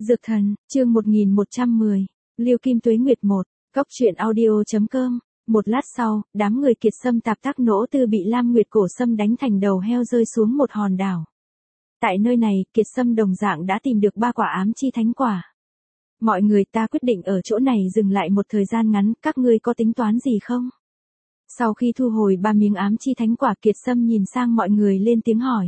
Dược thần, chương 1110, Lưu Kim Tuế Nguyệt 1, Cốc truyện audio.com. Một lát sau, đám người Kiệt Sâm Tạp Tác Nỗ Tư bị Lam Nguyệt Cổ Sâm đánh thành đầu heo rơi xuống một hòn đảo. Tại nơi này, Kiệt Sâm đồng dạng đã tìm được 3 quả ám chi thánh quả. Mọi người, ta quyết định ở chỗ này dừng lại một thời gian ngắn, các ngươi có tính toán gì không? Sau khi thu hồi 3 miếng ám chi thánh quả, Kiệt Sâm nhìn sang mọi người lên tiếng hỏi.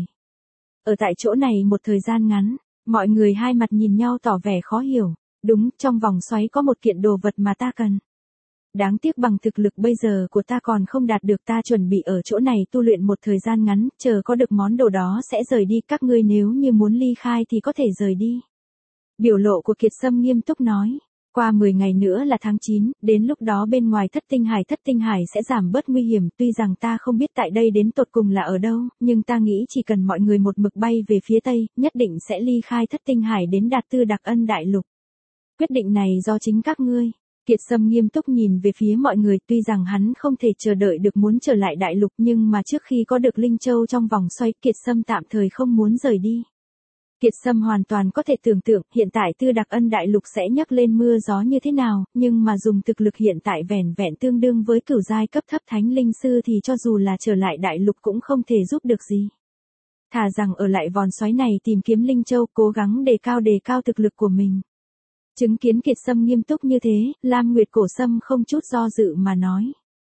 Ở tại chỗ này một thời gian ngắn, mọi người hai mặt nhìn nhau tỏ vẻ khó hiểu. Đúng, trong vòng xoáy có một kiện đồ vật mà ta cần. Đáng tiếc bằng thực lực bây giờ của ta còn không đạt được, ta chuẩn bị ở chỗ này tu luyện một thời gian ngắn, chờ có được món đồ đó sẽ rời đi, các ngươi nếu như muốn ly khai thì có thể rời đi. Biểu lộ của Kiệt Sâm nghiêm túc nói, qua 10 ngày nữa là tháng 9, đến lúc đó bên ngoài thất tinh hải sẽ giảm bớt nguy hiểm, tuy rằng ta không biết tại đây đến tột cùng là ở đâu, nhưng ta nghĩ chỉ cần mọi người một mực bay về phía tây, nhất định sẽ ly khai thất tinh hải đến đạt Tư Đặc Ân Đại Lục. Quyết định này do chính các ngươi. Kiệt Sâm nghiêm túc nhìn về phía mọi người, tuy rằng hắn không thể chờ đợi được muốn trở lại đại lục, nhưng mà trước khi có được Linh Châu trong vòng xoay, Kiệt Sâm tạm thời không muốn rời đi. Kiệt Sâm hoàn toàn có thể tưởng tượng hiện tại Tư Đặc Ân Đại Lục sẽ nhấc lên mưa gió như thế nào, nhưng mà dùng thực lực hiện tại vẻn vẹn tương đương với cửu giai cấp thấp thánh linh sư thì cho dù là trở lại đại lục cũng không thể giúp được gì. Thà rằng ở lại vòng xoáy này tìm kiếm Linh Châu, cố gắng đề cao thực lực của mình. Chứng kiến Kiệt Sâm nghiêm túc như thế, Lam Nguyệt Cổ Sâm không chút do dự mà nói.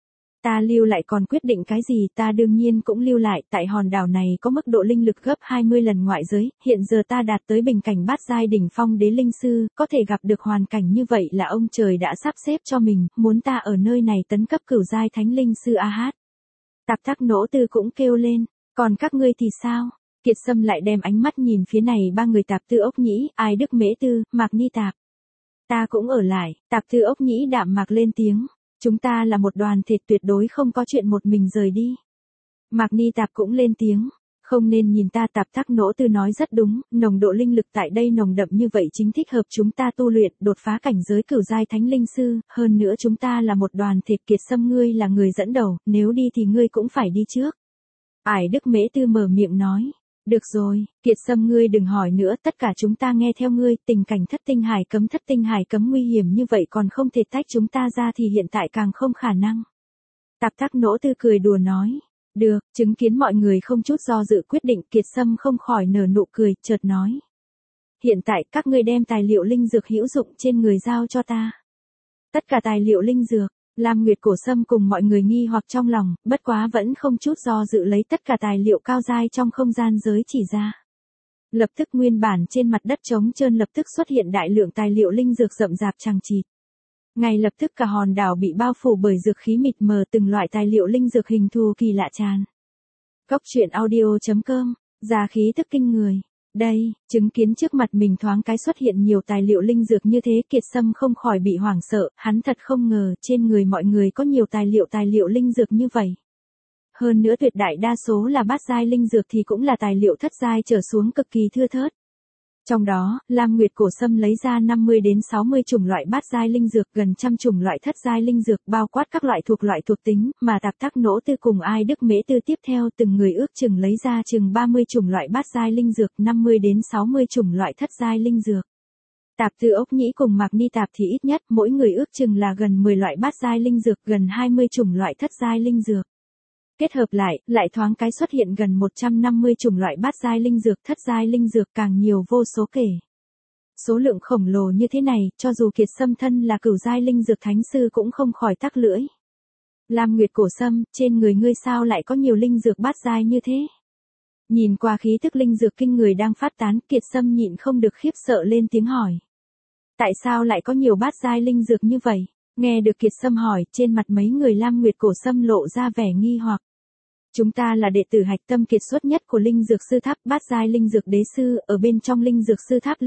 Ta lưu lại còn quyết định cái gì, ta đương nhiên cũng lưu lại, tại hòn đảo này có mức độ linh lực gấp 20 lần ngoại giới, hiện giờ ta đạt tới bình cảnh bát giai đỉnh phong đế linh sư, có thể gặp được hoàn cảnh như vậy là ông trời đã sắp xếp cho mình, muốn ta ở nơi này tấn cấp cửu giai thánh linh sư AH. Tạp Tác Nỗ Tư cũng kêu lên, còn các ngươi thì sao? Kiệt Sâm lại đem ánh mắt nhìn phía này 3 người Tạp Tư Ốc Nhĩ, Ai Đức Mễ Tư, Mạc Ni Tạp. Ta cũng ở lại, Tạp Tư Ốc Nhĩ đạm mạc lên tiếng. Chúng ta là một đoàn thể, tuyệt đối không có chuyện một mình rời đi. Mạc Ni Tạp cũng lên tiếng. Không nên nhìn ta, Tạp Tác Nỗ Tư nói rất đúng, nồng độ linh lực tại đây nồng đậm như vậy chính thích hợp chúng ta tu luyện, đột phá cảnh giới cửu giai thánh linh sư, hơn nữa chúng ta là một đoàn thể. Kiệt Sâm ngươi là người dẫn đầu, nếu đi thì ngươi cũng phải đi trước. Ải Đức Mễ Tư mở miệng nói. Được rồi, Kiệt Sâm ngươi đừng hỏi nữa, tất cả chúng ta nghe theo ngươi, tình cảnh thất tinh hải cấm nguy hiểm như vậy còn không thể tách chúng ta ra thì hiện tại càng không khả năng. Tạp Tác Nỗ Tư cười đùa nói. Được, chứng kiến mọi người không chút do dự quyết định, Kiệt Sâm không khỏi nở nụ cười, chợt nói. Hiện tại các ngươi đem tài liệu linh dược hữu dụng trên người giao cho ta. Tất cả tài liệu linh dược. Lam Nguyệt Cổ Sâm cùng mọi người nghi hoặc trong lòng, bất quá vẫn không chút do dự lấy tất cả tài liệu cao giai trong không gian giới chỉ ra. Lập tức nguyên bản trên mặt đất trống trơn lập tức xuất hiện đại lượng tài liệu linh dược rậm rạp chằng chịt. Ngay lập tức cả hòn đảo bị bao phủ bởi dược khí mịt mờ, từng loại tài liệu linh dược hình thù kỳ lạ tràn. Cốc truyện audio.com, ra khí tức kinh người. Đây, chứng kiến trước mặt mình thoáng cái xuất hiện nhiều tài liệu linh dược như thế, Kiệt Sâm không khỏi bị hoảng sợ, hắn thật không ngờ trên người mọi người có nhiều tài liệu linh dược như vậy. Hơn nữa tuyệt đại đa số là bát giai linh dược thì cũng là tài liệu thất giai trở xuống cực kỳ thưa thớt. Trong đó, Lam Nguyệt Cổ Sâm lấy ra 50 đến 60 chủng loại bát giai linh dược, gần 100 chủng loại thất giai linh dược, bao quát các loại thuộc tính, mà Tạp Tác Nỗ Tư cùng Ai Đức Mễ Tư tiếp theo từng người ước chừng lấy ra chừng 30 chủng loại bát giai linh dược, 50 đến 60 chủng loại thất giai linh dược. Tạp Tư Ốc Nhĩ cùng Mạc Ni Tạp thì ít nhất mỗi người ước chừng là gần 10 loại bát giai linh dược, gần 20 chủng loại thất giai linh dược. Kết hợp lại thoáng cái xuất hiện gần 150 chủng loại bát giai linh dược, thất giai linh dược càng nhiều vô số kể. Số lượng khổng lồ như thế này, cho dù Kiệt Sâm thân là cửu giai linh dược thánh sư cũng không khỏi tắc lưỡi. Lam Nguyệt Cổ Sâm, trên người ngươi sao lại có nhiều linh dược bát giai như thế? Nhìn qua khí tức linh dược kinh người đang phát tán, Kiệt Sâm nhịn không được khiếp sợ lên tiếng hỏi. Tại sao lại có nhiều bát giai linh dược như vậy? Nghe được Kiệt Sâm hỏi, trên mặt mấy người Lam Nguyệt Cổ Sâm lộ ra vẻ nghi hoặc. Chúng ta là đệ tử hạch tâm kiệt xuất nhất của linh dược sư tháp, bát giai linh dược đế sư, ở bên trong linh dược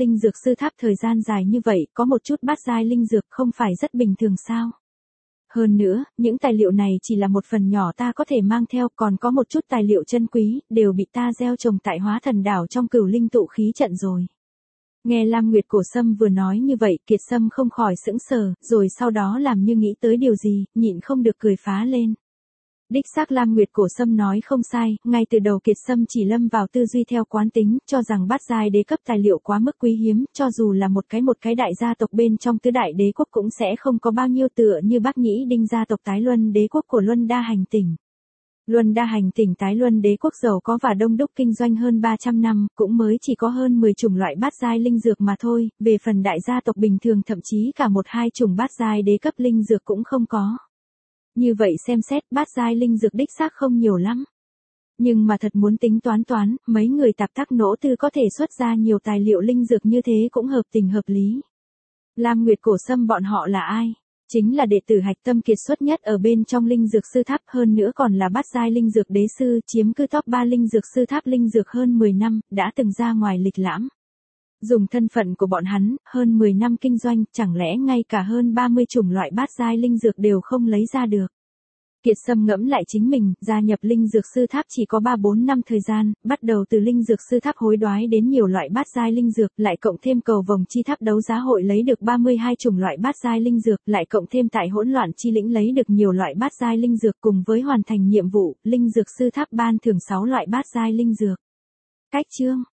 sư tháp thời gian dài như vậy, có một chút bát giai linh dược không phải rất bình thường sao? Hơn nữa, những tài liệu này chỉ là một phần nhỏ ta có thể mang theo, còn có một chút tài liệu chân quý, đều bị ta gieo trồng tại Hóa Thần Đảo trong Cửu Linh Tụ Khí trận rồi. Nghe Lam Nguyệt Cổ Sâm vừa nói như vậy, Kiệt Sâm không khỏi sững sờ, rồi sau đó làm như nghĩ tới điều gì, nhịn không được cười phá lên. Đích xác Lam Nguyệt Cổ Sâm nói không sai, ngay từ đầu Kiệt Sâm chỉ lâm vào tư duy theo quán tính, cho rằng bát giai đế cấp tài liệu quá mức quý hiếm, cho dù là một cái đại gia tộc bên trong tứ đại đế quốc cũng sẽ không có bao nhiêu tựa như Bắc Nhĩ Đinh gia tộc tái luân đế quốc của Luân Đa Hành tỉnh. Luân Đa Hành tỉnh tái luân đế quốc giàu có và đông đúc kinh doanh hơn 300 năm, cũng mới chỉ có hơn 10 chủng loại bát giai linh dược mà thôi, về phần đại gia tộc bình thường thậm chí cả một hai chủng bát giai đế cấp linh dược cũng không có. Như vậy xem xét bát giai linh dược đích xác không nhiều lắm. Nhưng mà thật muốn tính toán, mấy người tạp tác nỗ tư có thể xuất ra nhiều tài liệu linh dược như thế cũng hợp tình hợp lý. Lam Nguyệt Cổ Sâm bọn họ là ai? Chính là đệ tử hạch tâm kiệt xuất nhất ở bên trong linh dược sư tháp, hơn nữa còn là bát giai linh dược đế sư, chiếm cứ top 3 linh dược sư tháp linh dược hơn 10 năm, đã từng ra ngoài lịch lãm. Dùng thân phận của bọn hắn, hơn 10 năm kinh doanh, chẳng lẽ ngay cả hơn 30 chủng loại bát giai linh dược đều không lấy ra được. Kiệt Sâm ngẫm lại chính mình, gia nhập linh dược sư tháp chỉ có 3-4 năm thời gian, bắt đầu từ linh dược sư tháp hối đoái đến nhiều loại bát giai linh dược, lại cộng thêm cầu vồng chi tháp đấu giá hội lấy được 32 chủng loại bát giai linh dược, lại cộng thêm tại hỗn loạn chi lĩnh lấy được nhiều loại bát giai linh dược, cùng với hoàn thành nhiệm vụ, linh dược sư tháp ban thưởng 6 loại bát giai linh dược. Cách chương